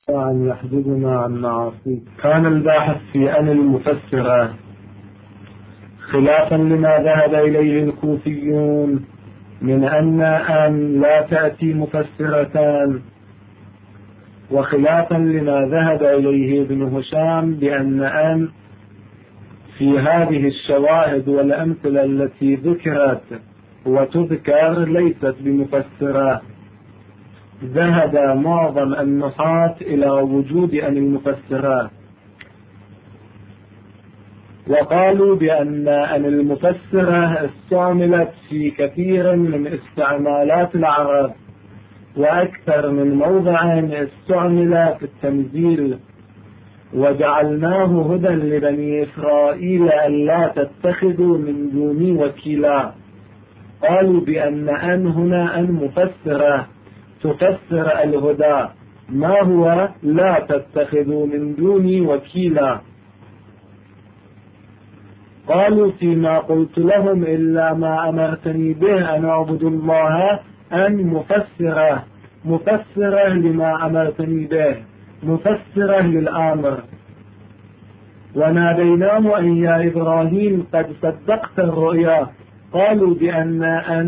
وأن يحجبنا عن معاصيك. كان الباحث في أن المفسرة خلافا لما ذهب إليه الكوفيون من أن لا تأتي مفسرتان، وخلافا لما ذهب إليه ابن هشام بأن في هذه الشواهد والأمثلة التي ذكرت وتذكر ليست بمفسرة. ذهب معظم النحاة إلى وجود أن المفسرات، وقالوا بأن المفسرة استعملت في كثير من استعمالات العرب، وأكثر من موضع استعمل في التنزيل. وجعلناه هدى لبني إسرائيل ألا تتخذوا من دوني وكيلا. قالوا بأن هنا أن مفسرة تفسر الهدى، ما هو لا تتخذوا من دوني وكيلا. قالوا فيما قلت لهم إلا ما أمرتني به أن أعبد الله أن مفسرة لما أمرتني به، مفسرة للآمر. وناديناه أن يا إبراهيم قد صدقت الرؤيا. قالوا بأن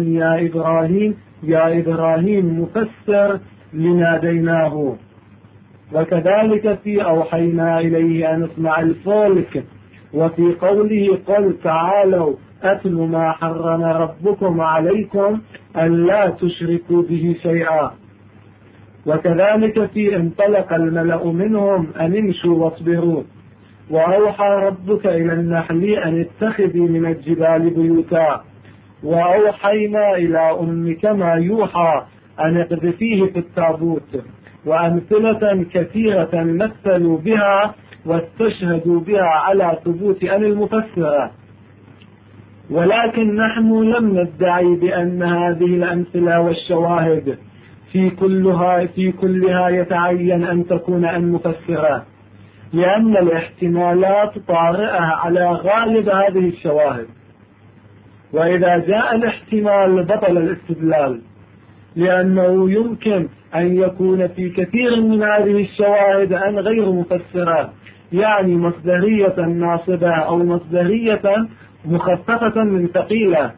يا إبراهيم مفسر لناديناه. وكذلك في أوحينا إليه أن اصنع الفلك، وفي قوله قل تعالوا أتل ما حرم ربكم عليكم ألا تشركوا به شيئا. وكذلك في انطلق الملأ منهم أن امشوا واصبروا، وأوحى ربك إلى النحل أن اتخذي من الجبال بيوتا، وأوحينا إلى أمك ما يوحى أن اقذفيه في التابوت. وأمثلة كثيرة مثلوا بها واستشهدوا بها على ثبوت أن المفسرة. ولكن نحن لم ندعي بأن هذه الأمثلة والشواهد في كلها يتعين أن تكون أن مفسرة، لأن الاحتمالات طارئة على غالب هذه الشواهد. وإذا جاء الاحتمال بطل الاستدلال، لأنه يمكن أن يكون في كثير من هذه الشواهد أن غير مفسرة، يعني مصدرية ناصبة أو مصدرية مخففة من ثقيلة.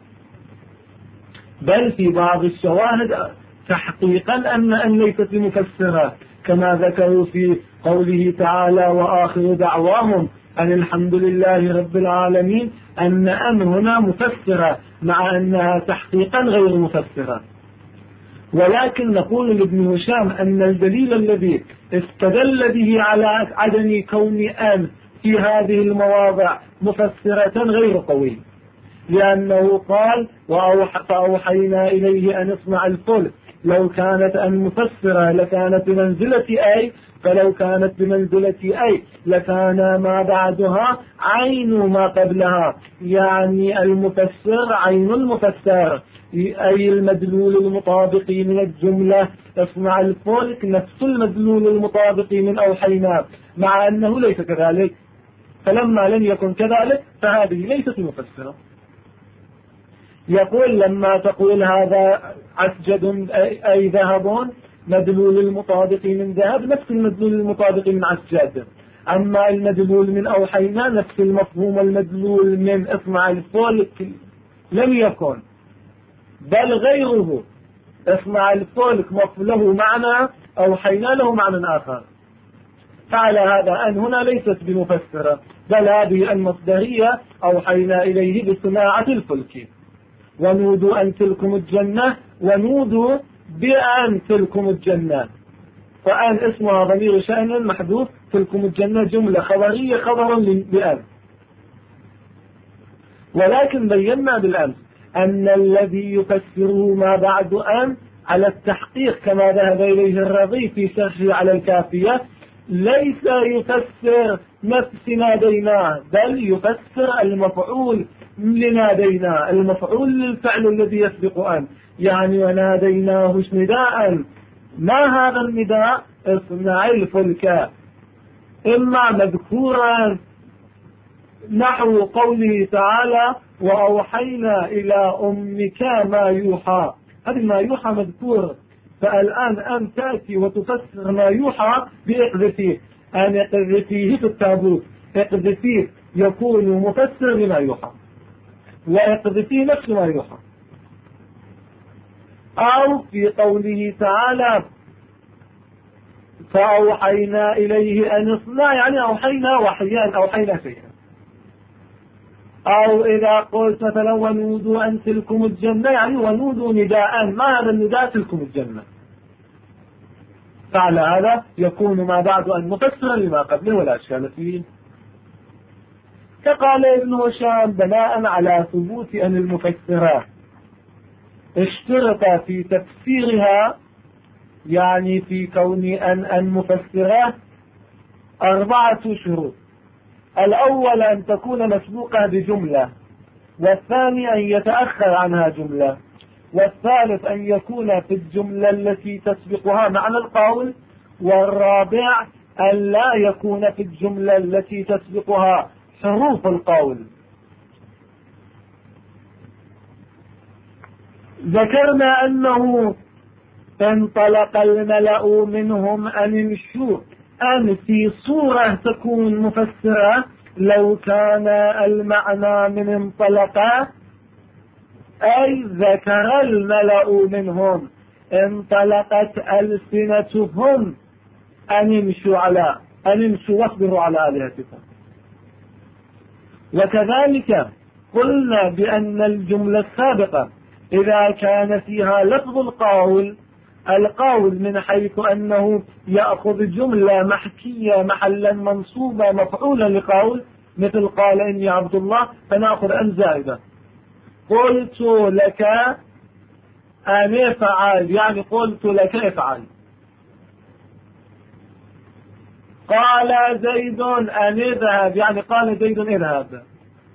بل في بعض الشواهد تحقيقا أن ليست مفسرة، كما ذكروا في قوله تعالى وآخر دعواهم أن الحمد لله رب العالمين، أن هنا مفسرة مع أنها تحقيقا غير مفسرة. ولكن نقول لابن هشام أن الدليل الذي استدل به على عدم كون أن في هذه المواضع مفسرة غير قوي، لأنه قال فأوحينا إليه أن اصنع الفلك. لو كانت أن مفسرة لكانت بمنزلة أي، فلو كانت بمنزلة أي لكان ما بعدها عين ما قبلها، يعني المفسر عين المفسر، أي المدلول المطابق من الجملة اصنع الفلك نفس المدلول المطابق من أوحينا، مع أنه ليس كذلك. فلما لم يكن كذلك فهذه ليست مفسرة. يقول لما تقول هذا عسجد أي ذهب، مدلول المطابق من ذهب نفس المدلول المطابق من عسجد. أما المدلول من أوحينا نفس المفهوم المدلول من اصنع الفلك لم يكن، بل غيره. اصنع الفلك له معنى، أوحينا له معنى آخر. فعلى هذا أن هنا ليست بمفسرة، بل هذه المصدرية أوحينا إليه بصناعة الفلك. ونودوا أن تلكم الجنة، ونودوا بأن تلكم الجنة، فأن اسمها ضمير شأن محذوف، تلكم الجنة جملة خبرية خبرا بأن. ولكن بينا بالأمس أن الذي يفسره ما بعد أن على التحقيق كما ذهب إليه الرضي في شرحه على الكافية، ليس يفسر نفس ناديناه، بل يفسر المفعول لناديناه، المفعول للفعل الذي يسبق أن، يعني وناديناه نداء. ما هذا النداء؟ اصنع الفلك، إما مذكورا نحو قوله تعالى وأوحينا إلى أمك ما يوحى، هذا ما يوحى مذكور، فالآن أن تأتي وتفسر ما يوحى بإقذفيه، أن اقذفيه في التابوت، اقذفيه يكون مفسر لما يوحى، واقذفيه نفس ما يوحى. أو في قوله تعالى فأوحينا إليه أن اصنع، يعني أوحينا وحيا، أوحينا شيئا. أو إذا قلت مثلا ونودوا أن تلكم الجنة، يعني ونودوا نداء، ما هذا النداء؟ تلكم الجنة. فعلى هذا يكون ما بعد أن مفسرا لما قبله ولا أشكال فيه. فقال ابن هشام بناء على ثبوت أن المفسرات اشترط في تفسيرها، يعني في كون أن مفسرات 4 شروط. الأول أن تكون مسبوقة بجملة، والثاني أن يتأخر عنها جملة، والثالث أن يكون في الجملة التي تسبقها معنى القول، والرابع أن لا يكون في الجملة التي تسبقها حروف القول. ذكرنا أنه انطلق الملأ منهم أن امشوا، أن في صورة تكون مفسرة لو كان المعنى من انطلق، أي ذكر الملأ منهم انطلقت ألسنتهم أن امشوا واصبروا على آلهتكم. وكذلك قلنا بأن الجملة السابقة إذا كان فيها لفظ القول من حيث أنه يأخذ جملة محكية محلا منصوبة مفعولا لقول، مثل قال إني عبد الله، فنأخذ أن زائدة. قلت لك أن افعل، يعني قلت لك افعل. قال زيد أن اذهب، يعني قال زيد اذهب.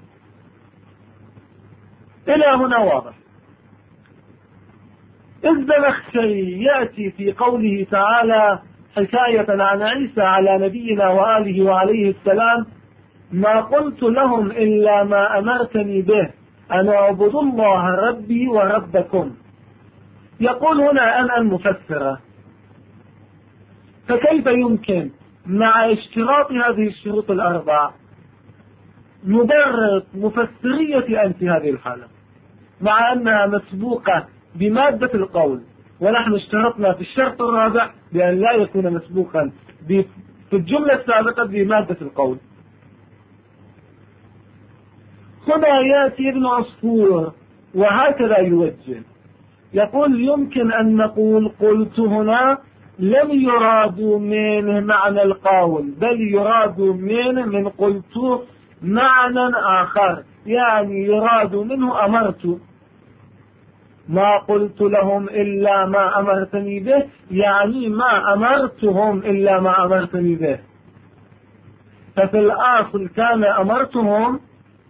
إلى هنا واضح. الزمخشري يأتي في قوله تعالى حكاية عن عيسى على نبينا وآله وعليه السلام: ما قلت لهم إلا ما أمرتني به أن أعبدوا الله ربي وربكم. يقول هنا أن المفسرة، فكيف يمكن مع اشتراط هذه الشروط 4 نبرر مفسرية أن في هذه الحالة، مع أنها مسبوقة بمادة القول، ونحن اشترطنا في الشرط الرابع بأن لا يكون مسبوقا في الجملة السابقة بمادة القول. هنا يأتي ابن عصفور وهكذا يوجه، يقول يمكن أن نقول قلت هنا لم يراد منه معنى القول، بل يراد منه من قلت معنى آخر، يعني يراد منه أمرت. ما قلت لهم إلا ما أمرتني به، يعني ما أمرتهم إلا ما أمرتني به. ففي الأصل كان أمرتهم،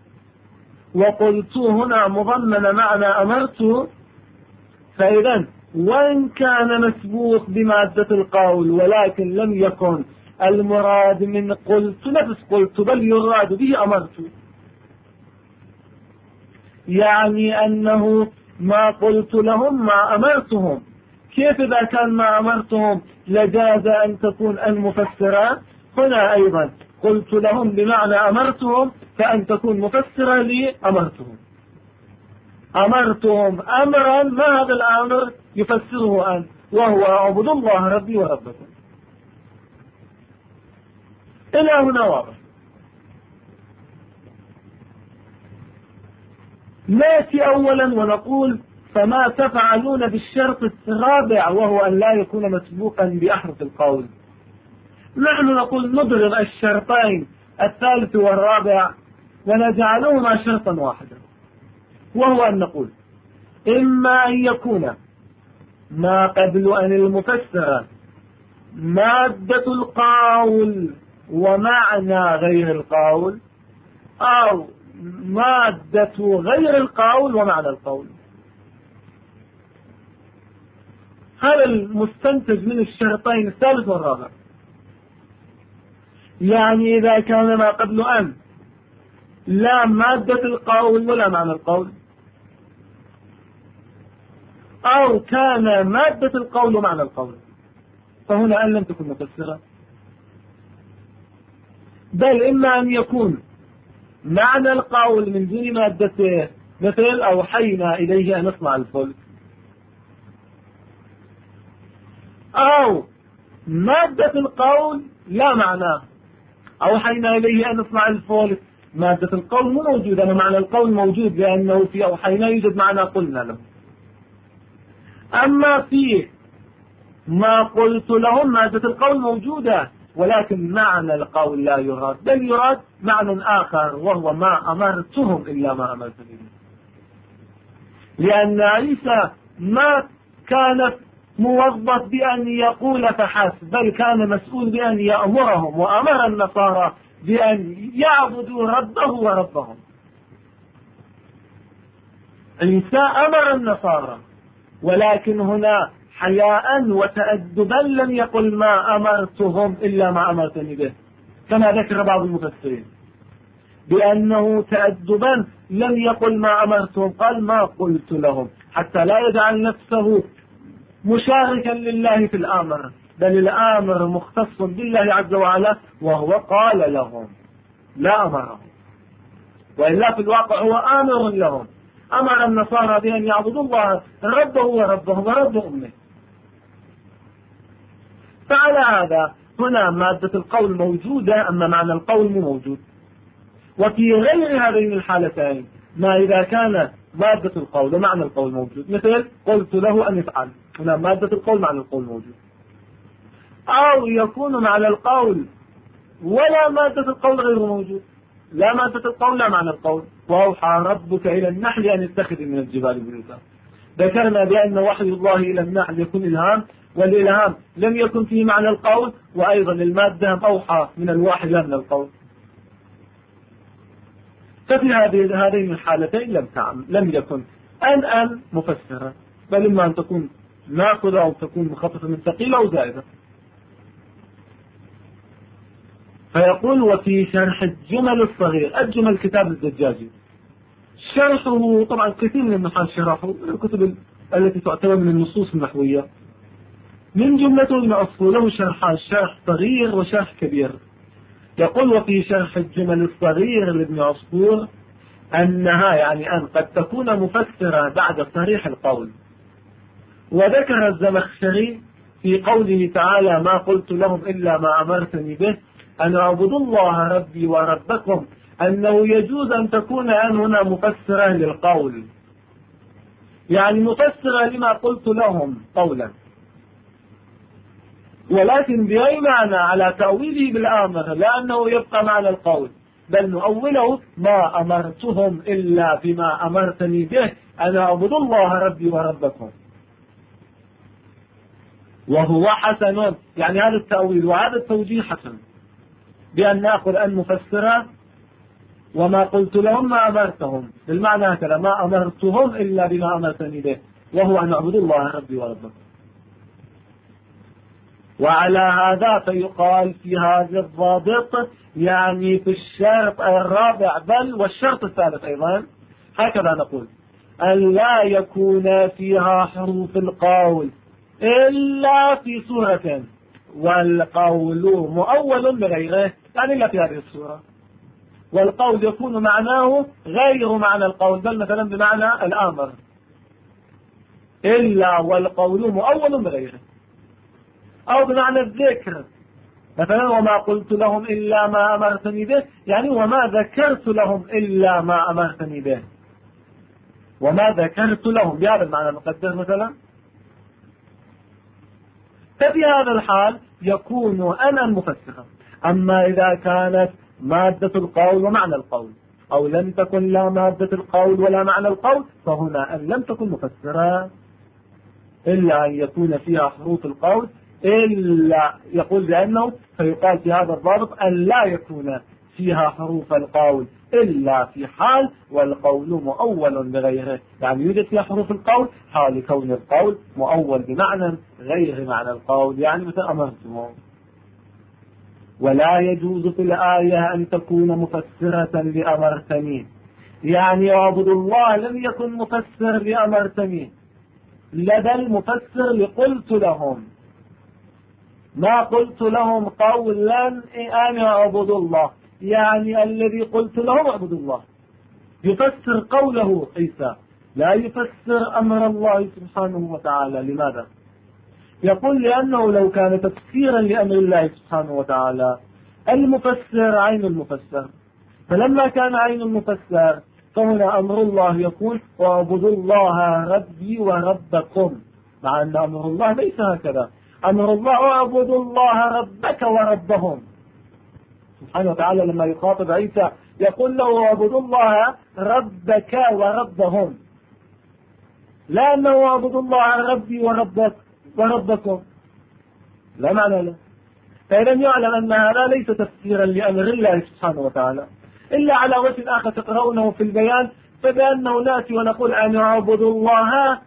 وقلت هنا مضمن معنى أمرت. فإذا وإن كان مسبوق بمادة القول ولكن لم يكن المراد من قلت نفس قلت، بل يراد به أمرت، يعني أنه ما قلت لهم ما أمرتهم. كيف إذا كان ما أمرتهم لجاز أن تكون المفسرة؟ هنا أيضا قلت لهم بمعنى أمرتهم، فأن تكون مفسرة لي أمرتهم أمرا، ما هذا الأمر يفسره أن، وهو اعبدوا الله ربي وربكم. إلى هنا واضح. نأتي أولا ونقول فما تفعلون بالشرط الرابع، وهو أن لا يكون مسبوقا بأحرف القول. نحن نقول نضرب الشرطين الثالث والرابع ونجعلهما شرطا واحدا، وهو أن نقول إما أن يكون ما قبل أن المفسر مادة القول ومعنى غير القول، أو مادة غير القول ومعنى القول. هذا المستنتج من الشرطين الثالث والرابع. يعني إذا كان ما قبل أن لا مادة القول ولا معنى القول، أو كان مادة القول ومعنى القول، فهنا أن لم تكن مفسرة، بل إما أن يكون معنى القول من دون مادته، مثل أوحينا إليه أن نصنع الفلك، أو مادة القول لا معناه، أوحينا إليه أن نصنع الفلك مادة القول مو موجودة، أما معنى القول موجود لأنه في أوحينا يوجد معنى قلنا له. أما في ما قلت لهم مادة القول موجودة ولكن معنى القول لا يراد، بل يراد معنى آخر وهو ما أمرتهم إلا ما أمرتني به، لأن عيسى ما كان موظف بأن يقول فحسب، بل كان مسؤول بأن يأمرهم، وأمر النصارى بأن يعبدوا ربه وربهم. عيسى أمر النصارى، ولكن هنا حياء وتأدبا لم يقل ما أمرتهم إلا ما أمرتني به، كما ذكر بعض المفسرين بأنه تأدبا لم يقل ما أمرتهم، قال ما قلت لهم، حتى لا يجعل نفسه مشاركا لله في الآمر، بل الآمر مختص بالله عز وعلا، وهو قال لهم لا أمرهم، وإلا في الواقع هو آمر لهم. أمر النصارى بأن يعبدوا الله ربه وربهم ورب أمه. فعلى هذا هنا مادة القول موجودة، أما معنى القول مو موجود. وفي غير هذين الحالتين ما إذا كان مادة القول ومعنى القول موجود، مثل قلت له أن يفعل، هنا مادة القول معنى القول موجود، أو يكون معنى القول ولا مادة القول غير موجود، لا مادة القول لا معنى القول. وأوحى ربك إلى النحل أن يتخذ من الجبال بيوتا. ذكرنا بأن وحي الله إلى النحل يكون إلهام، والإلهام لم يكن فيه معنى القول، وأيضا المادة أوحى من الواحد من القول. ففي هذين الحالتين لم يكن أن مفسرة، بل إما أن تكون ناقضة أو تكون مخففة من ثقيلة أو زائدة. فيقول وفي شرح الجمل الصغير، الجمل كتاب الزجاجي، شرحه طبعا كثير من النحاة شرحه الكتب التي تعتبر من النصوص النحوية، من جملته ابن عصفور له شرحان، شرح صغير وشرح كبير. يقول وفي شرح الجمل الصغير لابن عصفور أنها يعني أن قد تكون مفسرة بعد صريح القول. وذكر الزمخشري في قوله تعالى ما قلت لهم إلا ما أمرتني به أن اعبدوا الله ربي وربكم، أنه يجوز أن تكون أن هنا مفسرة للقول، يعني مفسرة لما قلت لهم قولا، ولكن بأي معنى على تأويله بالآمر، لأنه يبقى معنى القول، بل نؤوله ما أمرتهم إلا بما أمرتني به أن اعبدوا الله ربي وربكم. وهو حسن، يعني هذا التأويل وهذا التوجيه حسن، بأن نأخذ أن مفسرة وما قلت لهم ما أمرتهم، بالمعنى هكذا ما أمرتهم إلا بما أمرتني به، وهو أن اعبدوا الله ربي وربكم. وعلى هذا فيقال في هذا الضابط، يعني في الشرط الرابع بل والشرط الثالث أيضا هكذا نقول أن لا يكون فيها حروف القول إلا في سورة، والقول مؤول بغيره، يعني إلا في هذه السورة، والقول يكون معناه غير معنى القول، بل مثلا بمعنى الآمر، إلا والقول مؤول بغيره، أو بمعنى الذكر، مثلا وما قلت لهم إلا ما أمرتني به، يعني وما ذكرت لهم إلا ما أمرتني به، وما ذكرت لهم بهذا المعنى المقدر مثلا. ففي هذا الحال يكون أنا مفسرا. أما إذا كانت مادة القول ومعنى القول، أو لم تكن لا مادة القول ولا معنى القول، فهنا أن لم تكن مفسرا إلا أن يكون فيها حروف القول، إلا يقول بأنه فيقال في هذا الضابط أن لا يكون فيها حروف القول إلا في حال والقول مؤول بغيره، يعني يوجد فيها حروف القول حال كون القول مؤول بمعنى غير معنى القول، يعني مثل أمرتهم. ولا يجوز في الآية أن تكون مفسرة لأمرتني، يعني اعبدوا الله لم يكن مفسر لأمرتني، لدى المفسر لقلت لهم، ما قلت لهم قولا أنا أعبد الله، يعني الذي قلت لهم اعبد الله. يفسر قوله عيسى، لا يفسر أمر الله سبحانه وتعالى. لماذا؟ يقول لأنه لو كان تفسيرا لأمر الله سبحانه وتعالى المفسر عين المفسر، فلما كان عين المفسر فهنا أمر الله يقول واعبدوا الله ربي وربكم، مع أن أمر الله ليس هكذا. أمر الله اعبدوا الله ربك وربهم سبحانه وتعالى. لما يخاطب عيسى يقول له اعبدوا الله ربك وربهم، لا أنه اعبدوا الله ربي وربكم، لا معنى له. فإذا يعلم أن هذا ليس تفسيرا لأمر الله سبحانه وتعالى، إلا على وجه آخر تقرؤونه في البيان، فبأنه نأتي ونقول أن اعبدوا الله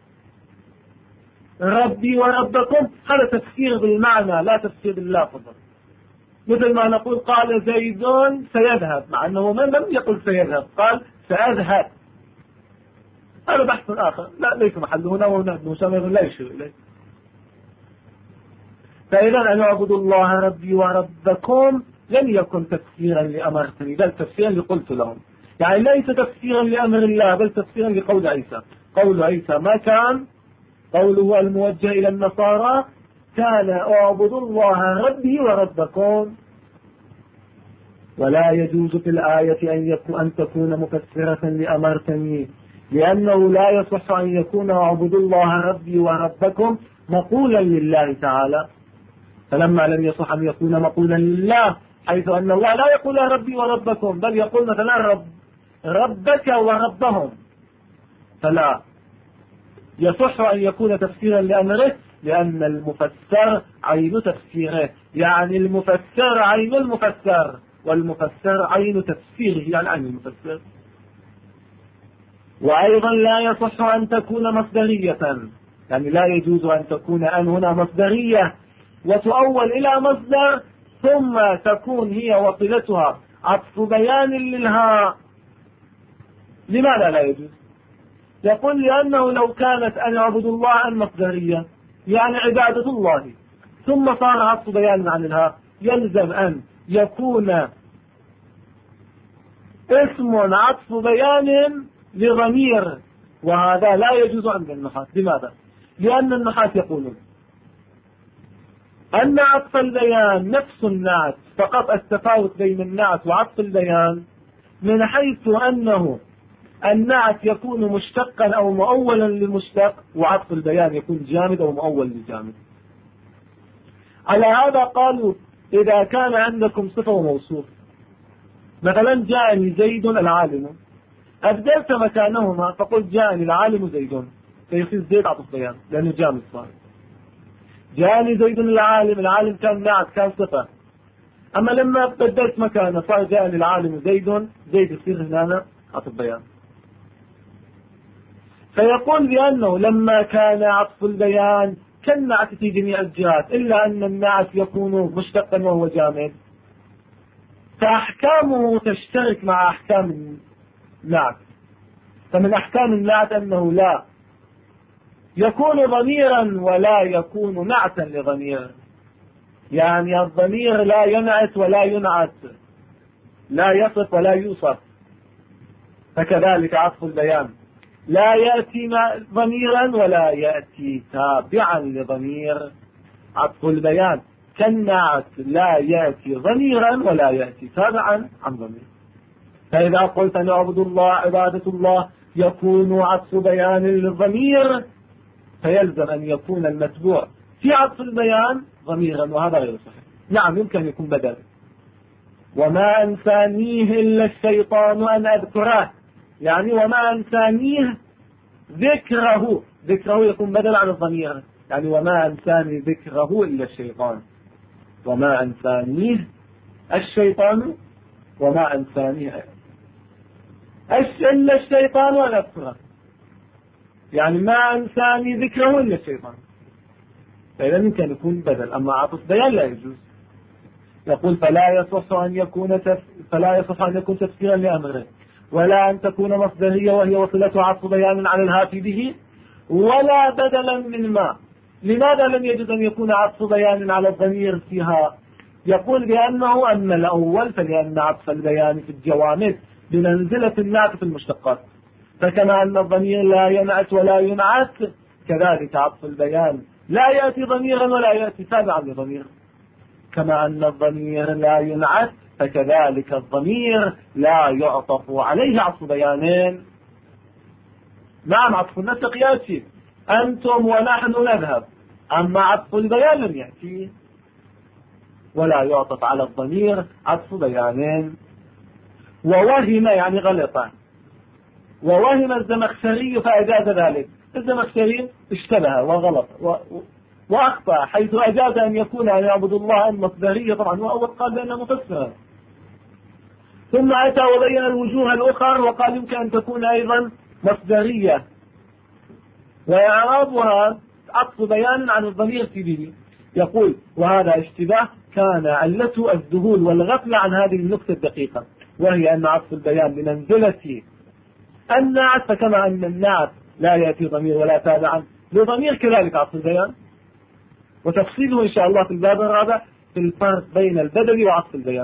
ربي وربكم، هذا تفسير بالمعنى لا تفسير باللفظ. مثل ما نقول قال زيد سيذهب، مع أنه لم يقل سيذهب، قال سأذهب. هذا بحث آخر لا ليس محله هنا، ومسمى لا يشير إليه. فإذا أن اعبدوا الله ربي وربكم لم يكن تفسيرا لأمرتني، بل تفسيرا لقلت لهم، يعني ليس تفسيرا لأمر الله بل تفسيرا لقول عيسى. قول عيسى ما كان قوله الموجه إلى النصارى، كان اعبدوا الله ربي وربكم. ولا يجوز في الآية أن تكون مفسرة لأمرتني، لأنه لا يصح أن يكون اعبدوا الله ربي وربكم مقولا لله تعالى. فلما لم يصح أن يكون مقولا لله، حيث أن الله لا يقول ربي وربكم بل يقول مثلا ربك وربهم، فلا يصح أن يكون تفسيرا لأمره، لأن المفسر عين تفسيره، يعني المفسر عين المفسر، والمفسر عين تفسيره يعني عين المفسر. وأيضا لا يصح أن تكون مصدرية، يعني لا يجوز أن تكون أن هنا مصدرية وتؤول إلى مصدر ثم تكون هي وصلتها عطف بيان للهاء. لماذا لا يجوز؟ يقول لأنه لو كانت أن اعبدوا الله المصدرية يعني عبادة الله ثم صار عطف بيان عن الهاء، يلزم أن يكون اسم عطف بيان لضمير، وهذا لا يجوز عند النحاة. لماذا؟ لأن النحاة يقولون أن عطف البيان نفس النعت، فقط التفاوت بين النعت وعطف البيان من حيث أنه النعت يكون مشتقا أو مؤولا للمشتق، وعطف البيان يكون جامد أو مؤول للجامد. على هذا قالوا إذا كان عندكم صفة وموصوف، مثلا جاءني زيد العالم، أبدلت مكانهما فقلت جاءني العالم زيد، فيصير زيد عطف بيان لأنه جامد صار. جاءني زيد العالم، العالم كان نعت كان صفة، أما لما بدلت مكانه صار جاءني العالم زيد، زيد يصير هنا عطف بيان. فيقول بأنه لما كان عطف البيان كالنعت في جميع الجهات، إلا أن النعت يكون مشتقا وهو جامد، فأحكامه تشترك مع أحكام النعت. فمن أحكام النعت أنه لا يكون ضميرا ولا يكون نعتا لضمير، يعني الضمير لا ينعت ولا ينعت، لا يصف ولا يوصف. فكذلك عطف البيان لا يأتي ضميرا ولا يأتي تابعا لضمير. عطف البيان كالنعت لا يأتي ضميرا ولا يأتي تابعا عن ضمير. فإذا قلت أن اعبد الله عبادة الله يكون عطف بيان للضمير، فيلزم أن يكون المتبوع في عطف البيان ضميرا، وهذا غير صحيح. نعم يمكن يكون بدل، وما أنسانيه إلا الشيطان أن أذكره، يعني وما أنسانيه ذكره، ذكره يكون بدل عن الضمير، يعني وما أنساني ذكره إلا الشيطان، وما أنسانيه الشيطان، وما أنسانيه إلا الشيطان وأن أذكره، يعني ما أنساني ذكره إلا الشيطان. فإذا يمكن يكون بدل، أما عطف بيان لا يجوز. يقول فلا يصح أن يكون تفسيرا لأمره، ولا أن تكون مصدرية وهي وصلة عطف بيان على الهاتف به، ولا بدلا من ما. لماذا لم يجد أن يكون عطف بيان على الضمير فيها؟ يقول بأنه أما الأول فلأن عطف البيان في الجوامد بمنزلة النعت في المشتقات، فكما أن الضمير لا ينعت ولا ينعت كذلك عطف البيان لا يأتي ضميرا ولا يأتي تابعا لضمير. كما أن الضمير لا ينعت فكذلك الضمير لا يعطف عليه عطف بيانين. نعم عطف النسق يأتي، أنتم ونحن نذهب، أما عطف البيان لم يأتي، ولا يعطف على الضمير عطف بيانين. ووهم يعني غلط، ووهم الزمخشري فأجاز ذلك. الزمخشري اشتبه وغلط وأخطأ حيث أجاز أن يكون أن يعبد الله أن مصدرية طبعا، وأول قال بأنها مفسرة، ثم أتى وبين الوجوه الأخرى وقال يمكن أن تكون أيضا مصدرية، وإعرابها عطف بيان عن الضمير في به. يقول وهذا اشتباه كان علته الذهول والغفلة عن هذه النقطة الدقيقة، وهي أن عطف البيان بمنزلة النعت، فكما أن النعت لا يأتي ضمير ولا تابعا لضمير كذلك عطف البيان. وتفصيله إن شاء الله في الباب الرابع في الفرق بين البدل وعطف البيان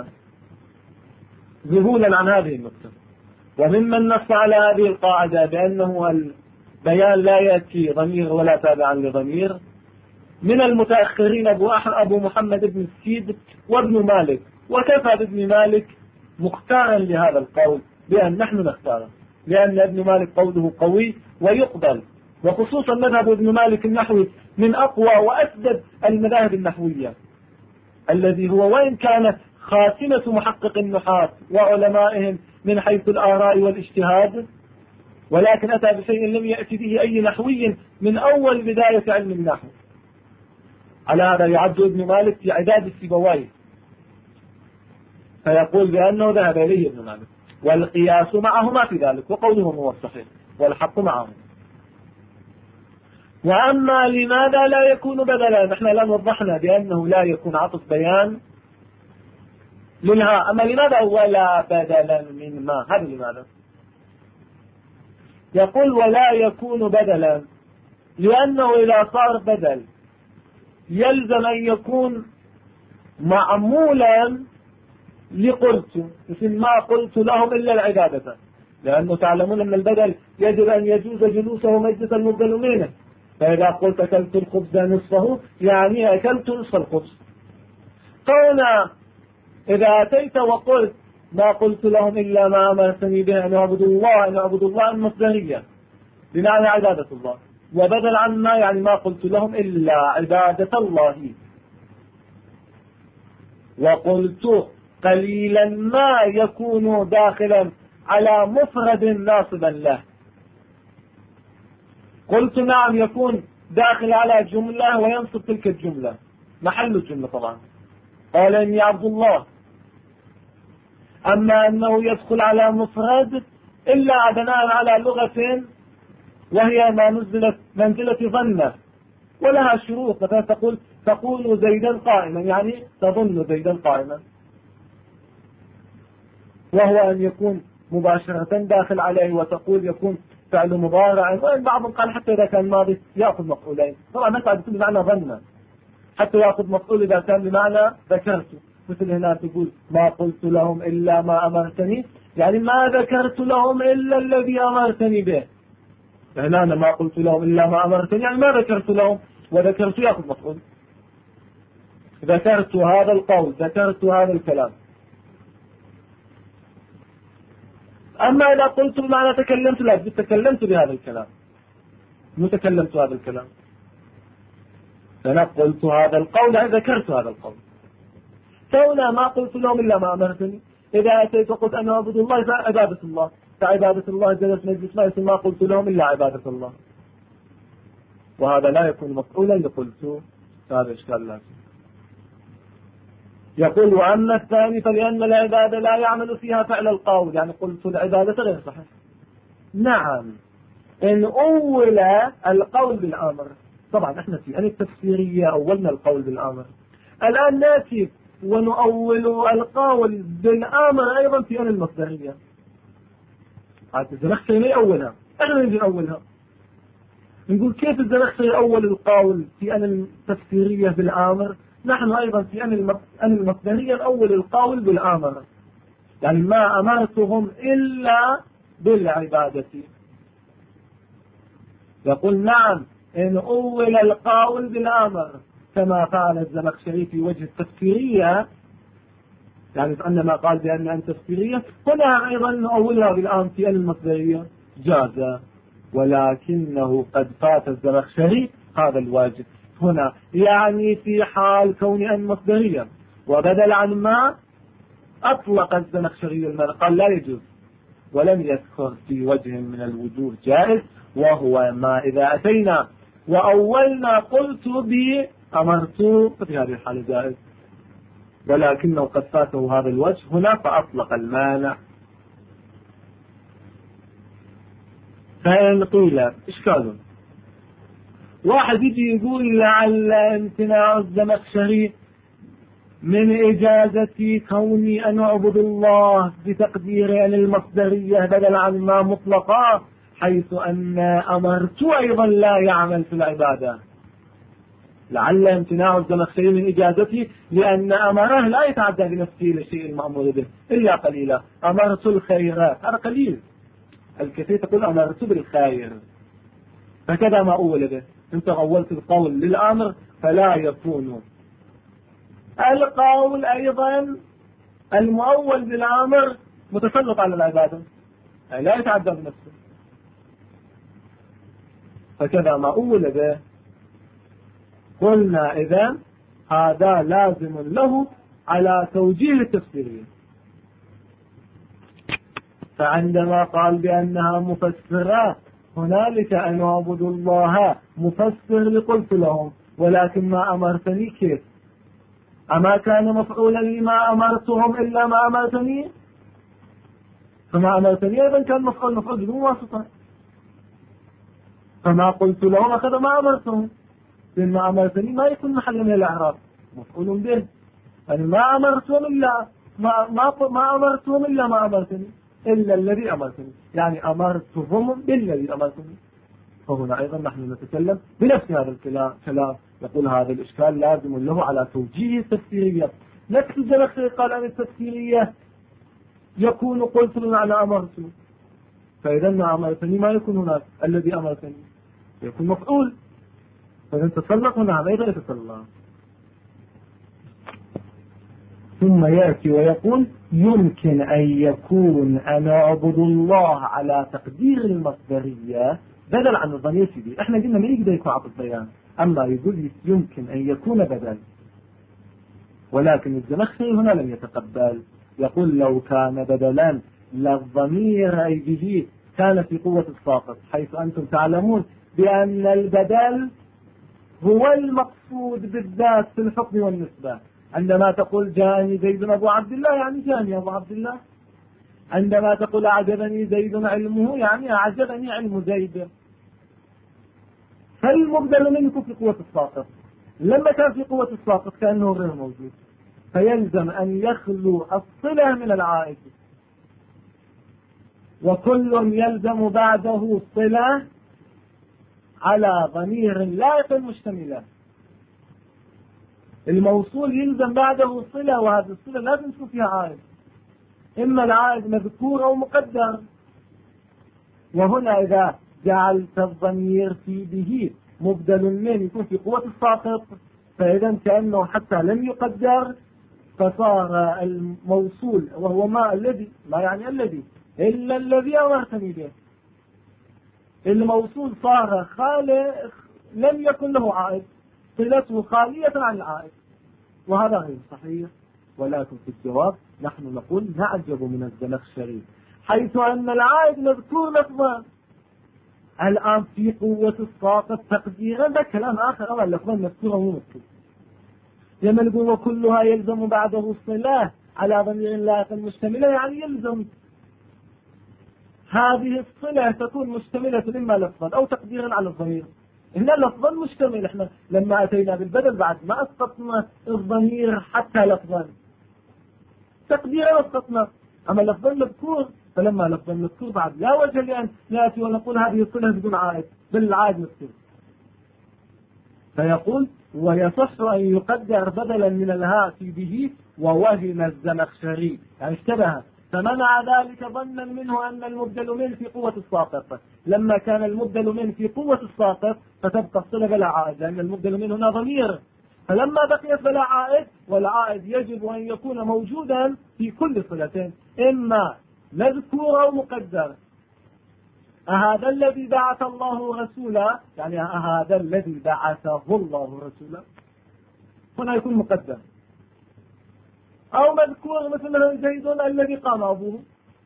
ذهولا عن هذه النقطة. وممن نص على هذه القاعدة بأنه البيان لا يأتي ضمير ولا تابعا لضمير من المتأخرين أبو محمد بن السيد وابن مالك، وكفى بابن مالك مختارا لهذا القول بأن نحن نختاره، لأن ابن مالك قوله قوي ويقبل، وخصوصا مذهب ابن مالك النحوي من أقوى وأسدد المذاهب النحوية، الذي هو وإن كان خاتمة محقق النحاة وعلمائهم من حيث الآراء والاجتهاد، ولكن أتى بشيء لم يأتي به أي نحوي من أول بداية علم النحو. على هذا يعد ابن مالك في عداد السيبويه، فيقول بأنه ذهب إليه ابن مالك، والقياس معهما في ذلك، وقولهم هو الصحيح والحق معهم. وأما لماذا لا يكون بدلا، نحن الآن وضحنا بأنه لا يكون عطف بيان منها. أما لماذا ولا بدلا من ما، هذا لماذا؟ يقول ولا يكون بدلا لأنه إذا صار بدل يلزم أن يكون معمولا لقلت، مثل ما قلت لهم إلا العبادة، لأنه تعلمون أن البدل يجب أن يجوز جلوسه مجلس المبدل منه، فإذا قلت أكلت الخبز نصفه يعني أكلت نصف الخبز. قلنا إذا أتيت وقلت ما قلت لهم إلا ما أمرتني به أن يعبدوا الله، أن يعبدوا الله المصدرية بمعنى عبادة الله، وبدل عن ما يعني ما قلت لهم إلا عبادة الله. وقلت قليلا ما يكون داخلا على مفرد ناصبا له. قلت نعم يكون داخل على جملة وينصب تلك الجملة محل الجملة طبعا، قال إني عبد الله. أما أنه يدخل على مفرد إلا بناء على لغة وهي ما نزلت منزلة ظنة ولها شروط، مثلا تقول زيدا قائما يعني تظن زيدا قائما، وهو أن يكون مباشرة داخل عليه، وتقول يكون فعل مضارع، وإن بعضهم قال حتى إذا كان ماضي يأخذ مفعولين، طبعا نفعل بكل معنى ظنة، حتى يأخذ مفعول إذا كان بمعنى ذكرت، مثل هنا تقول ما قلت لهم إلا ما أمرتني، يعني ما ذكرت لهم إلا الذي أمرتني به. هنا أنا ما قلت لهم إلا ما أمرتني يعني ما ذكرت لهم، وذكرت يأخذ مفعول، ذكرت هذا القول، ذكرت هذا الكلام. أما إذا قلت بمعنى تكلمت، لا تكلمت بهذا الكلام، مو تكلمت هذا الكلام، فأنا قلت هذا القول يعني ذكرت هذا القول. فهنا ما قلت لهم إلا ما أمرتني، إذا أتيت قلت أنا أعبد الله فعبادة الله، فعبادة الله جلس مجلس ما قلت لهم إلا عبادة الله، وهذا لا يكون مفعولا لقلت، هذا إشكال لازم. يقول وأما الثاني فلأن العبادة لا يعمل فيها فعل القول، يعني قلت العبادة غير صحيح. نعم إن أول القول بالأمر، طبعا احنا في التفسيرية أولنا القول بالأمر، الآن نأتي ونؤول القول بالأمر أيضا في المصدرية. هذا الزمخشري ما يأولها، احنا نجي نأولها. نقول كيف الزمخشري أول القول في أن التفسيرية بالآمر، نحن أيضا في أن المصدرية الأول القول بالآمر، يعني ما أمرتهم إلا بالعبادة. يقول نعم إن أول القول بالآمر كما قال الزمخشري في وجه التفسيرية، يعني أن ما قال بأن أن تفسيرية هنا أيضا أولها بالآمر في أن المصدرية جاز، ولكنه قد فات الزمخشري هذا الواجب هنا، يعني في حال كون أن مصدرية، وبدل عن ما أطلق الزمخشري المنع قال لا يجوز، ولم يذكر في وجه من الوجوه جائز، وهو ما إذا أتينا وأولنا قلت بي أمرت في هذه الحالة جائز، ولكنه قد فاته هذا الوجه هنا فأطلق المانع. فإن قيل إشكال، واحد يجي يقول لعل امتناع الزمخشري من إجازة كوني أن أعبد الله بتقدير أن المصدرية بدل عن ما مطلقة، حيث أن أمرت أيضا لا يعمل في العبادة. لعل امتناع الزمخشري من إجازته لأن أمره لا يتعدى بنفسه للشيء المأمور به إلا قليلا، أمرت الخيرات هذا قليل، الكثير تقول أمرت بالخير، فكذا ما أول به، انت غولت القول للأمر فلا يكون القول أيضا المؤول بالأمر متسلط على العبادة، يعني لا يتعدى بنفسه، فكذا ما أول به. قلنا إذن هذا لازم له على توجيه التفسيرية، فعندما قال بأنها مفسرة هنالك أن أعبد الله مفسر لقلت لهم ولكن ما أمرتني كيف؟ أما كان مفعولا لما أمرتهم إلا ما أمرتني؟ فما أمرتني أيضا كان مفعول بدون واسطة، فما قلت لهم أخذ ما أمرتهم، لأن ما أمرتني ما يكون محل من الأعراب مفعول به، يعني ما أمرتهم إلا ما أمرتهم إلا ما أمرتني إلا الذي أمرتني، يعني أمرتهم بالذي أمرتني. فهنا أيضا نحن نتكلم بنفس هذا الكلام، يقول هذا الإشكال لازم له على توجيه التفسيرية. نفس الزمخشري قال عن التفسيرية يكون قلت على أمرت، فإذا ما أمرتني ما يكون هناك الذي أمرتني، يكون مفعول، فإذا تسلق هنا غير يتسلق. ثم يأتي ويقول يمكن أن يكون أنا أعبد الله على تقدير المصدرية بدل عن الضمير سيدي. احنا قلنا ما يقدر يكون عطف بيان، أما يقول يمكن أن يكون بدل، ولكن الزمخشري هنا لم يتقبل، يقول لو كان بدلا للضمير أي به كان في قوة الساقط، حيث أنتم تعلمون بأن البدل هو المقصود بالذات في الحكم والنسبة. عندما تقول جاءني زيد أبو عبد الله يعني جاءني أبو عبد الله، عندما تقول أعجبني زيد علمه يعني أعجبني علم زيد، فالمبدل منه في قوة الساقط، لما كان في قوة الساقط كأنه غير موجود، فيلزم أن يخلو الصلة من العائد، وكل يلزم بعده صلة على ضمير لائق مشتملة. الموصول يلزم بعده صلة، وهذه الصلة لازم تكون فيها عائد، إما العائد مذكور أو مقدر. وهنا إذا جعلت الضمير في به مبدل من يكون في قوة الساقط، فإذا كأنه حتى لم يقدر، فصار الموصول وهو ما الذي، ما يعني الذي إلا الذي أمرتني به، الموصول صار خالي لم يكن له عائد، صلته خالية عن العائد، وهذا غير صحيح. ولكن في الجواب نحن نقول نعجب من الزمخشري حيث أن العائد مذكور لفظا الآن في قوة الساقط تقديرا، ده كلام آخر، أولا لفظا مذكورا ومذكور، لما نقول وكلها يلزم بعده الصلاة على ضمير لائق مشتملة، يعني يلزم هذه الصلة تكون مشتملة إما لفظا أو تقديرا على الضمير. هنا لفظا مشتمل، احنا لما أتينا بالبدل بعد ما أسقطنا الضمير حتى لفظا، تقديرا أسقطنا، أما لفظا مذكور فلما لفظ المذكور بعد لا وجه لأن نأتي ونقول هذه الصلة بدون عائد، بل العائد مذكور. فيقول ويصح أن يقدر بدلا من الهاء في به ووهم الزمخشري، يعني اشتبه فمنع ذلك ظنا منه أن المبدل منه في قوة الساقط. لما كان المبدل منه في قوة الساقط فتبقى الصلة بلا عائد، لأن المبدل منه هنا ضمير، فلما بقيت بلا عائد، والعائد يجب أن يكون موجودا في كل صلتين، إما مذكور أو مقدر. أهذا الذي بعث الله رسولا، يعني أهذا الذي بعثه الله رسولا، هنا يكون مقدر. أو مذكور مثل زيد الذي قام أبوه،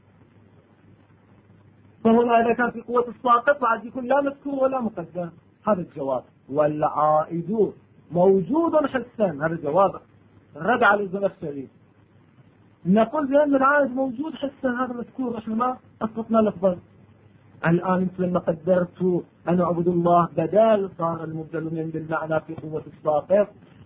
فهنا إذا كان في قوة الساقط بعد يكون لا مذكور ولا مقدر. هذا الجواب. والعائد موجود حسا، هذا الجواب رد على الزمخشري. نقول بأن العائد موجود حسا، هذا مذكور، احنا ما أسقطنا لفظا. الآن انت لما قدرت أن أعبد الله بدال صار المبدل من بالمعنى في قوة الساقط،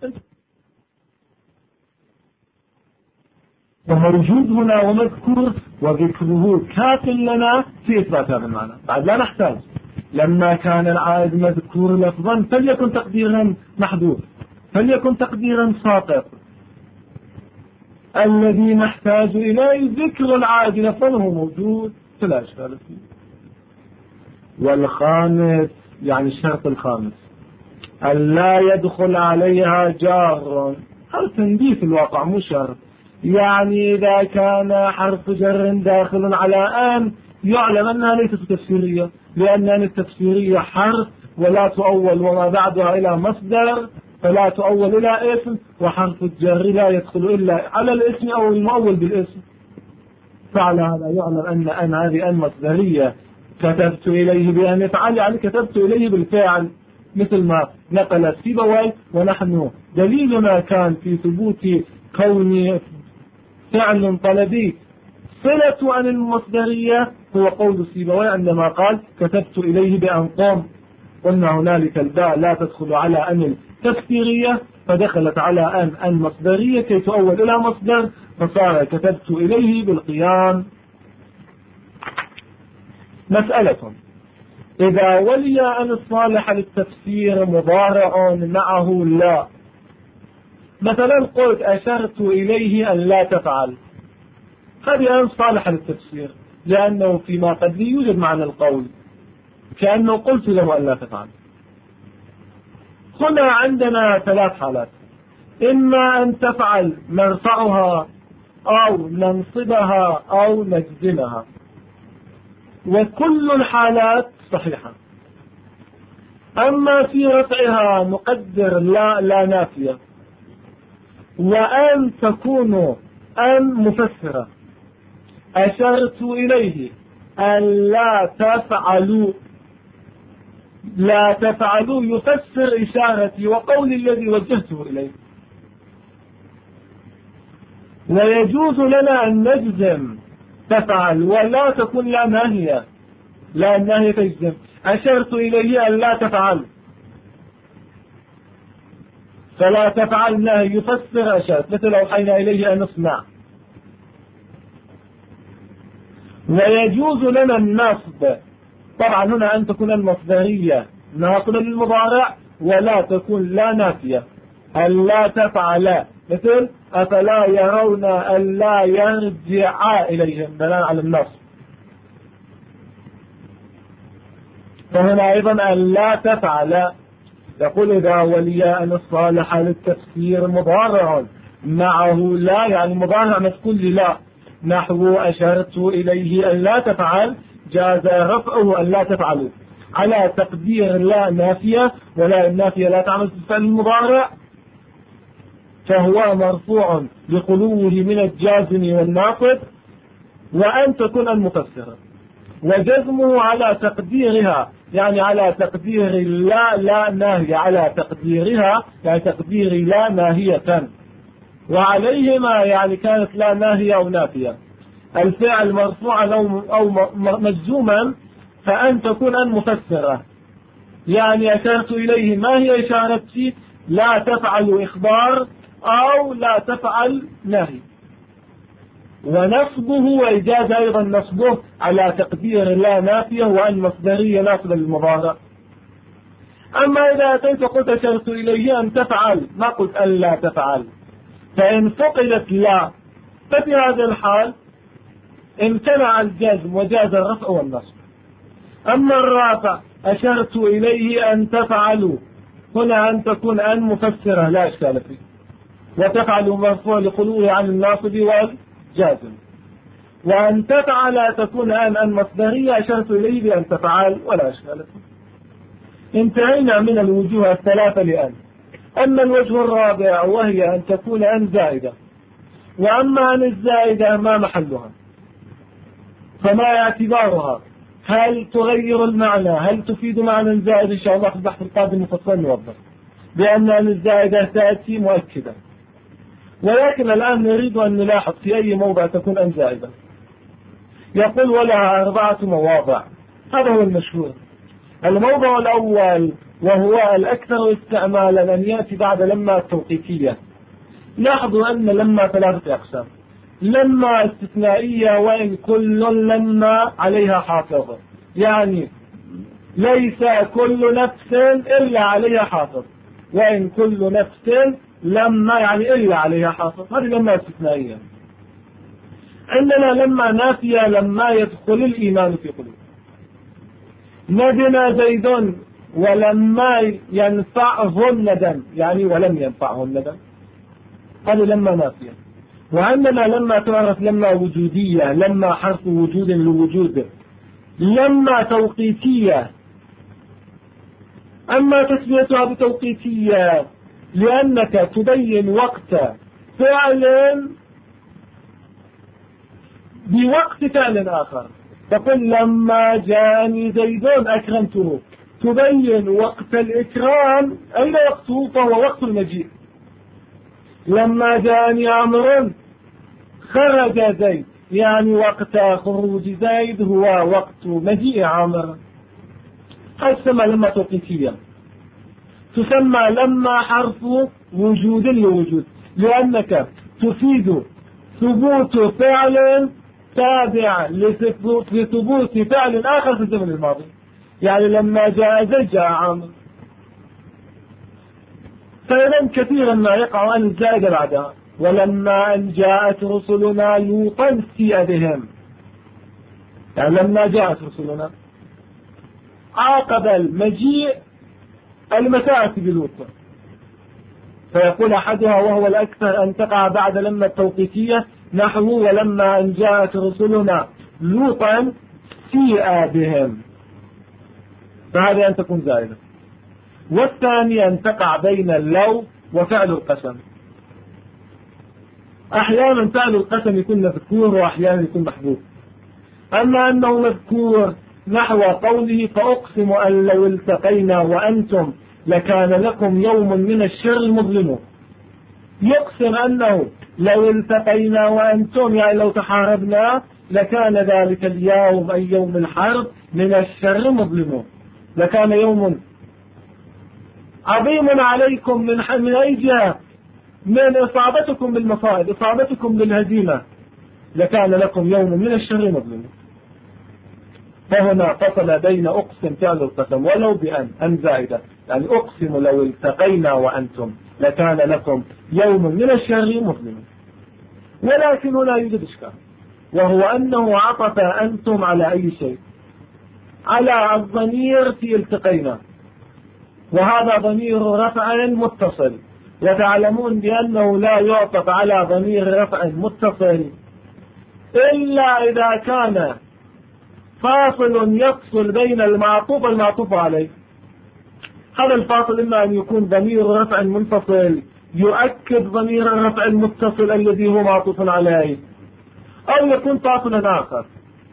وموجود هنا ومذكور، وذكره كاف لنا في إثبات هذا المعنى. بعد لا نحتاج، لما كان العائد مذكور لفظا فليكن تقديرا محذوف، فليكن تقديرا ساقط. الذي نحتاج إليه ذكر العائد لفظا هو موجود، فلا إشكال فيه. والخامس يعني الشرط الخامس ألا يدخل عليها جار، هذا تنبيه في الواقع مو شرط. يعني إذا كان حرف جر داخل على أن يعلم أنها ليست تفسيرية، لأن التفسيرية حرف ولا تؤول وما بعدها إلى مصدر، فلا تؤول إلى اسم، وحرف الجر لا يدخل إلا على الاسم أو المؤول بالاسم. فعلى هذا يعلم أن هذه المصدرية كتبت إليه بأن يفعل، يعني كتبت إليه بالفعل، مثل ما نقل سيبويه. ونحن دليلنا كان في ثبوت كون فعل طلبي صلة عن المصدرية هو قول سيبويه عندما قال كتبت إليه بأن قام. قلنا هنالك الباء لا تدخل على أن التفسيرية، فدخلت على أن المصدرية كي تؤول إلى مصدر، فصار كتبت إليه بالقيام. مسألة: إذا ولي أن الصالح للتفسير مضارع معه لا، مثلا قلت أشرت إليه أن لا تفعل، هذه أن صالح للتفسير لأنه فيما قد يوجد معنى القول، كأنه قلت له أن لا تفعل. هنا عندنا ثلاث حالات: إما أن تفعل نرفعها أو ننصبها أو نجزمها، وكل الحالات صحيحة. أما في رفعها نقدر لا نافية، وأن تكون أن مفسرة. أشرت إليه أن لا تفعلوا، لا تفعلوا يفسر إشارتي وقول الذي وجهته إليه. ويجوز لنا أن نجزم تفعل ولا تكون لا ناهية، لا ناهية تجزم. أشرت إليه أن لا تفعل، فلا تفعل ناهي يفسر أشرت، مثل أوحينا إليه أن نصنع. ويجوز لنا النصب، طبعا هنا أن تكون المصدرية ناقلة للمضارع ولا تكون لا نافية، أن لا تفعل، مثل أفلا يرون أن لا يرجع إليهم، دلالة على النصب. فهنا أيضا أن لا تفعل. يقول إذا ولي أن الصالح للتفسير مضارع معه لا، يعني مضارع مسكون لا، نحو أشرت إليه أن لا تفعل، جاز رفعه أن لا تفعلوا على تقدير لا نافية، ولا النافية لا تعمل في الفعل المضارع، فهو مرفوع لخلوه من الجازم والناقض. وأن تكون المفسرة، وجزمه على تقديرها، يعني على تقدير لا ناهية، على تقديرها يعني تقدير لا ناهية، وعليهما يعني كانت لا ناهية أو نافية، الفعل مرفوعا أو مجزوما، فأن تكون أن مفسرة. يعني أشرت إليه ما هي إشارتي؟ لا تفعل إخبار أو لا تفعل نهي. ونصبه وإجاز أيضا نصبه على تقدير لا نافية وأن مصدرية ناصبة للمضارع. أما إذا أتيت قلت أشرت إليه أن تفعل، ما قلت أن لا تفعل، فإن فقدت لا ففي هذا الحال امتنع الجزم وجاز الرفع والنصب. أما الرافع أشرت إليه أن تفعلوا، هنا أن تكون أن مفسرة لا إشكال فيه، وتفعل مرفوع لخلوه عن الناصب والجازم، وأن تفعل تكون أن مصدرية أشرت إليه بأن تفعل ولا إشكال فيه. انتهينا من الوجوه الثلاثة لأن. أما الوجه الرابع وهي أن تكون أن زائدة، وأما أن الزائدة ما محلها، فما اعتبارها؟ هل تغير المعنى؟ هل تفيد معنى زائد؟ إن شاء الله في البحث القادم مفصل نوضح بأن أن الزائدة تأتي مؤكدة، ولكن الآن نريد أن نلاحظ في أي موضع تكون أن زائدة. يقول ولها 4 مواضع، هذا هو المشهور. الموضع الأول وهو الأكثر استعمالا أن يأتي بعد لما التوقيفية. لاحظوا أن لما 3 أقسام: لما استثنائية وإن كل لما عليها حافظ، يعني ليس كل نفس إلا عليها حافظ، وإن كل نفس لما يعني إلا عليها حافظ، هذه لما استثنائية. عندنا لما نافية: لما يدخل الإيمان في قلوب. ندم زيد ولما ينفعه الندم، يعني ولم ينفعه الندم، هذه لما نافية. وعندنا لما تعرف لما وجودية، لما حرف وجود لوجود، لما توقيتية. أما تسميتها بتوقيتية لأنك تبين وقت فعل بوقت فعل آخر، تقول لما جاءني زيد أكرمته، تبين وقت الإكرام أين وقته، فهو وقت المجيء. لما جاءني عمرو خرج زيد، يعني وقت خروج زيد هو وقت مجيء عمرو. هذه تسمى لما توقيتية. تسمى لما حرف وجود لوجود، لأنك تفيد ثبوت فعل تابع لثبوت فعل آخر في الزمن الماضي، يعني لما جاء زيد جاء عمرو. فإذا كثيرا ما يقع أن الزائد بعدها: ولما أن جاءت رسلنا لوطا سيء بهم، يعني لما جاءت رسلنا عاقب المجيء المساءة بلوط. فيقول أحدها وهو الأكثر أن تقع بعد لما التوقيتية، نحو ولما أن جاءت رسلنا لوطا سيء بهم، فهذه أن تكون زائدة. والثاني أن تقع بين اللو وفعل القسم. أحيانا فعل القسم يكون مذكور وأحيانا يكون محذوف. أما أنه مذكور نحو قوله فأقسم أن لو التقينا وأنتم لكان لكم يوم من الشر مظلم، يقسم أنه لو التقينا وأنتم يعني لو تحاربنا لكان ذلك اليوم أي يوم الحرب من الشر مظلم، لكان يوم عظيم عليكم من أي جهة؟ من إصابتكم بالمصائب، إصابتكم بالهزيمة، لكان لكم يوم من الشر مظلم. فهنا فصل بين أقسم فعل القسم ولو بأن زائدة، يعني أقسم لو التقينا وأنتم لكان لكم يوم من الشر مظلم. ولكن هنا يوجد إشكال، وهو أنه عطف أنتم على أي شيء؟ على الضمير في التقينا، وهذا ضمير رفع متصل، وتعلمون بأنه لا يعطف على ضمير رفع متصل إلا إذا كان فاصل يفصل بين المعطوف والمعطوف عليه. هذا الفاصل إما أن يكون ضمير رفع منفصل يؤكد ضمير الرفع المتصل الذي هو معطوف عليه، أو يكون فاصلا آخر.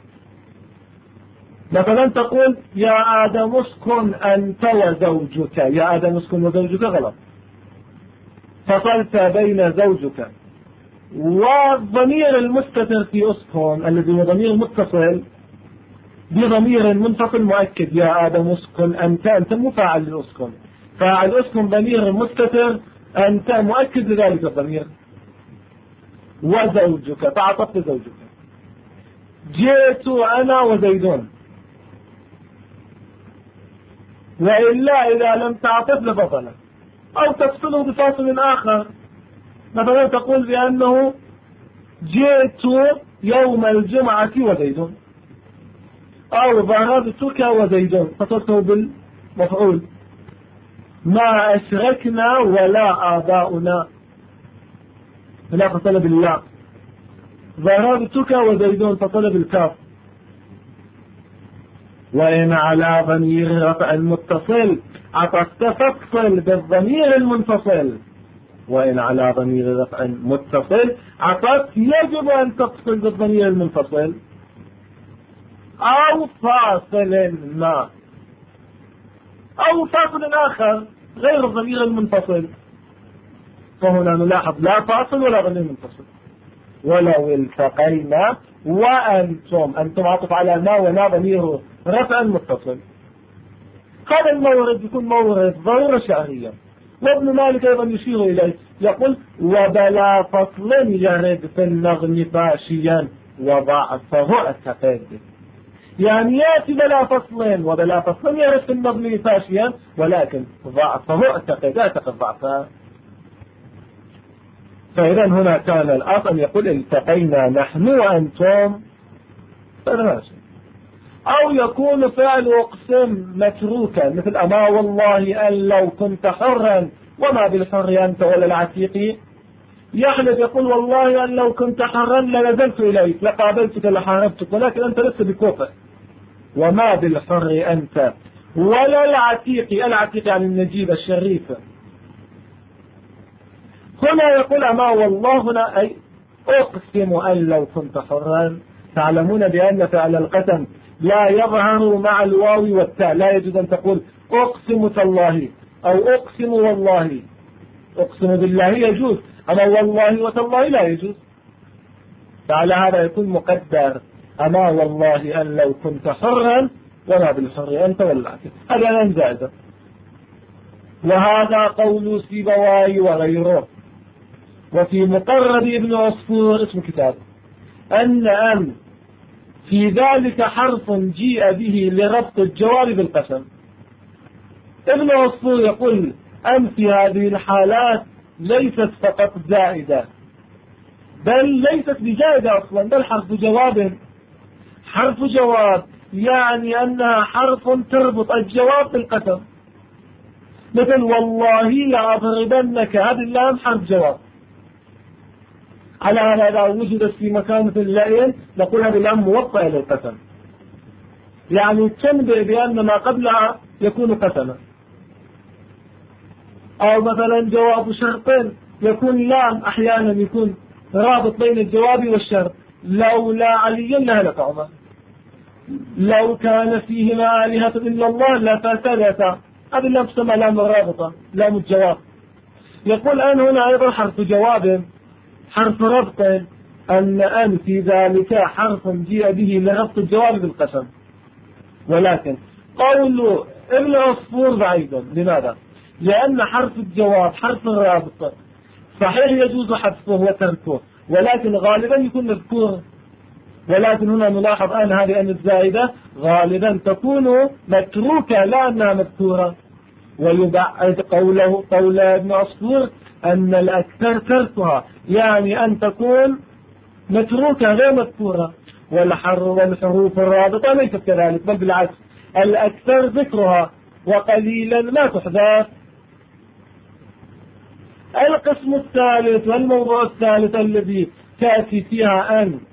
مثلا تقول يا آدم اسكن أنت وزوجك، يا آدم اسكن وزوجك غلط، فصلت بين زوجك والضمير المستتر في اسكن الذي هو ضمير متصل بضمير منفصل مؤكد. يا آدم اسكن أنت مو فاعل لأسكن، فاعل اسكن ضمير مستتر، أنت مؤكد لذلك الضمير. وزوجك، فعطفت زوجك. جئت أنا وزيدون، وإلا إذا لم تعطف لبطل، أو تفصله بفاصل آخر، مثلا تقول بأنه جئت يوم الجمعة وزيدون، أو ذهبتك وزيدون، فتصله بالمفعول. ما أشركنا ولا آباؤنا، لا فصل بالله. ذهبتك وزيدون فصل بالكاف. وإن على ضمير رفع المتصل عطفت فصل بالضمير المنفصل، وإن على ضمير رفع متصل عطفت يجب أن تفصل بالضمير المنفصل أو فاصل ما، أو فاصل آخر غير الضمير المنفصل. فهنا نلاحظ لا فاصل ولا ضمير منفصل. ولو التقينا أنتم عطف على ما ولا ضمير رفع متصل. هذا المورد يكون مورد ضرورة شعرية. وابن مالك أيضا يشير إليه، يقول وبلا فصل يرد في النظم فاشيا وضعفه التقيد. يعني يأتي بلا فصل، وبلا فصل يرد في النظم فاشيا، ولكن ضعفه التقيد، اعتقد ضعفه. فإذا هنا كان الأصل يقول التقينا نحن وأنتم، فماشي. أو يكون فعل أقسم متروكا، مثل أما والله أن لو كنت حرا وما بالحر أنت ولا العتيق. يحلف يقول والله أن لو كنت حرا لنزلت إليك لقابلتك لحاربتك، ولكن أنت لست بكفء. وما بالحر أنت ولا العتيق، العتيق يعني النجيب الشريف. هنا يقول أما والله هنا أي أقسم أن لو كنت حرا. تعلمون بأن فعل القسم لا يظهر مع الواو والتاء، لا يجوز أن تقول أقسم تالله أو أقسم والله. أقسم بالله يجوز، أما والله وتالله لا يجوز. فعلى هذا يكون مقدر أما والله أن لو كنت حرا وما بالحر أنت ولا. هذا لا زائد. وهذا قول سيبويه وغيره. وفي مقرب ابن عصفور اسم كتاب أن في ذلك حرف جيء به لربط الجواب بالقسم. ابن عصفور يقول في هذه الحالات ليست فقط زائدة، بل ليست بزائدة أصلا، بل حرف جواب. حرف جواب يعني أنها حرف تربط الجواب بالقسم. مثل والله لأضربنك، هذه اللام حرف جواب. على هذا وجدت في مكان مثل لئن نقول هذه اللام موطئة للقسم، يعني تنبئ بأن ما قبلها يكون قسما. أو مثلا جواب شرط يكون لام، أحيانا يكون رابط بين الجواب والشرط. لولا علي لهلك عمر، لو كان فيهما آلهة إلا الله لفسدتا، هذه اللام تسمى لام الرابطة، لام الجواب. يقول هنا أيضا حرف جواب، حرف ربط، أن في ذلك حرف جيء به لربط الجواب بالقسم. ولكن قول ابن عصفور بعيد. لماذا؟ لأن حرف الجواب حرف الرابط، صحيح يجوز حذفه وتركه، ولكن غالبا يكون مذكور. ولكن هنا نلاحظ هذه الزائدة غالبا تكون متروكة لا أنها مذكورة. ويبعد قول ابن عصفور أن الأكثر تركها، يعني أن تكون متروكة غير مذكورة. والحروف الرابطة ليست كذلك، بل بالعكس الأكثر ذكرها وقليلا ما تحذف. القسم الثالث والموضوع الثالث الذي تأتي فيها أن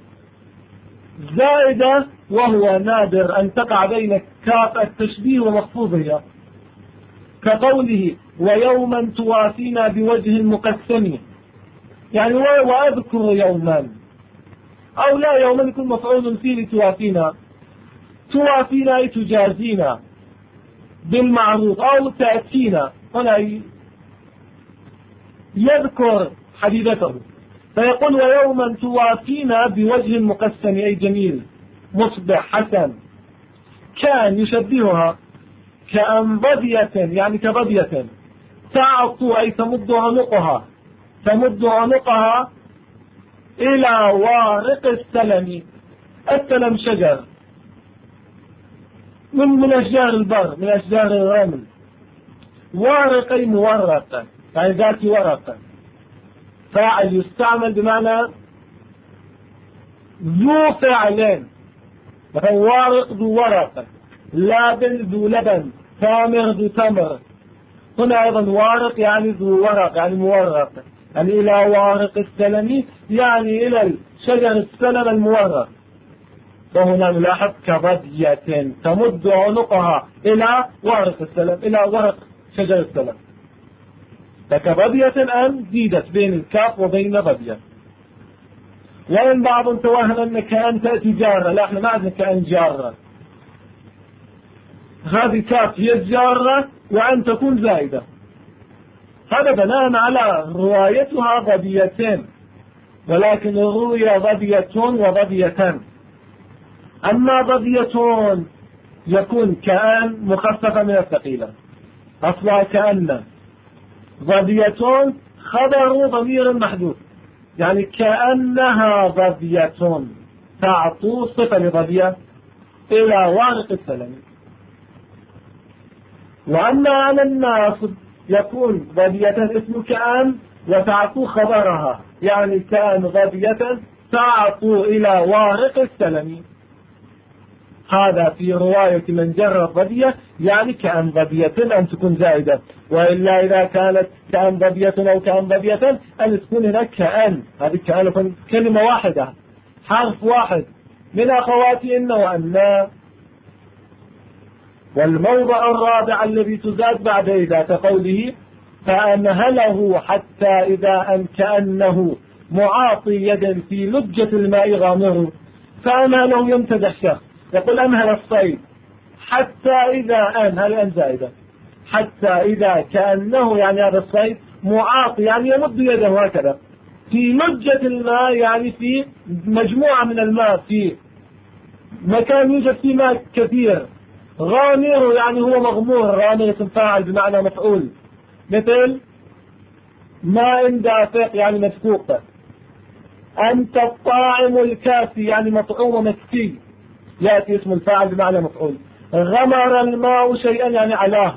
زائدة، وهو نادر أن تقع بين كاف التشبيه ومخفوضها، كقوله ويوما توافينا بوجه مقسم، يعني وأذكر يوما. أو لا، يوما يكون مفعول فيه لتوافينا، توافينا أي تجازينا بالمعروف، أو تأتينا، هنا يذكر حديثته فيقول ويوما توافينا بوجه مقسم أي جميل مصبح حسن. كان يشبهها كأنبضية، يعني كبضية، تعطو أي تمد عنقها، تمد عنقها إلى وارق السلم. السلم شجر من أشجار البر، من أشجار الرمل. وارق مورقة، يعني ذات ورقة، فاعل يستعمل بمعنى ذو فعلين، مثلا وارق ذو ورقة، لابن ذو لبن، ثامر ذو تمر. هنا أيضا وارق يعني ذو ورق، يعني مورق، يعني إلى وارق السلم، يعني إلى الشجر السلم المورق. فهنا نلاحظ كبدية تمد عنقها إلى وارق السلم، إلى ورق شجر السلم. فكبدية أن زيدت بين الكاف وبين بدية. وإن بعض توهم أن كأن تأتي جارة، لا، احنا ما عندنا كأن جارة، هذه كاف هي الجارة وأن تكون زائدة. هذا بناء على روايتها ضبيتين، ولكن روي ضبية وضبيتان. أما ضبية يكون كأن مخففة من الثقيلة، أصلها كأن. ضبية خبر ضمير محدود، يعني كأنها ضبية، تعطو صفة لضبية إلى وارق السلم. وأما على الناصب يكون ضبية اسم كأن وتعطو خبرها، يعني كأن ضبية تعطو إلى وارق السلم. هذا في رواية من جر الضبية، يعني كأن ضبية أن تكون زائدة. وإلا إذا كانت كأن ضبية أو كأن ضبية أن تكون هناك كأن، هذه كأن كلمة واحدة، حرف واحد من أخوات إن وأن. والموضع الرابع الذي تزاد بعد إذا كقوله فأمهله حتى إذا أن كأنه معاطي يد في لجة الماء غامر. فأمهله يمتدح شخص، يقول أمهل الصيد حتى إذا أن، هل أن زائدة، حتى إذا كأنه يعني هذا الصيد معاطي يعني يمد يده هكذا في لجة الماء، يعني في مجموعة من الماء، في مكان يوجد فيه ماء كثير. غامر يعني هو مغمور، غامر اسم فاعل بمعنى مفعول، مثل ماء دافق يعني مسكوق. أنت الطاعم الكافي يعني مطعوم مسكي، يأتي اسم الفاعل بمعنى مفعول. غمر الماء شيئا يعني علاه،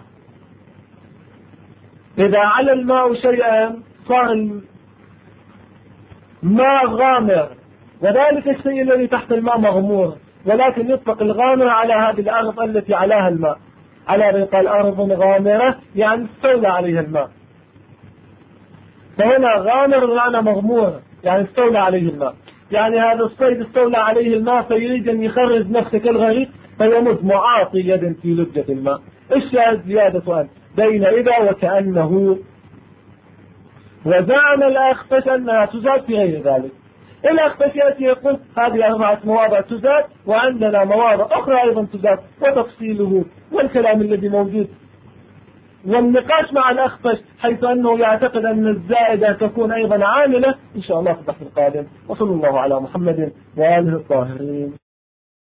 إذا على الماء شيئا صار الماء غامر، وذلك الشيء الذي تحت الماء مغمور، ولكن يطلق الغامر على هذه الأرض التي عليها الماء، على رقال أرض غامرة يعني استولى عليها الماء. فهنا غامر بمعنى مغمور يعني استولى عليه الماء، يعني هذا الصيد استولى عليه الماء فيريد أن يخرج نفسه كالغريق فيمد معاطي يد في لجة الماء. الشاهد زيادة أن بين إذا وكأنه. وزعم الأخفش أنها تزاد في غير ذلك. الأخفش يأتي يقول هذه 4 مواضع تزاد، وعندنا مواضع أخرى أيضا تزاد، وتفصيله والكلام الذي موجود والنقاش مع الأخفش، حيث أنه يعتقد أن الزائدة تكون أيضا عاملة، إن شاء الله في البحث القادم. وصلى الله على محمد وآله الطاهرين.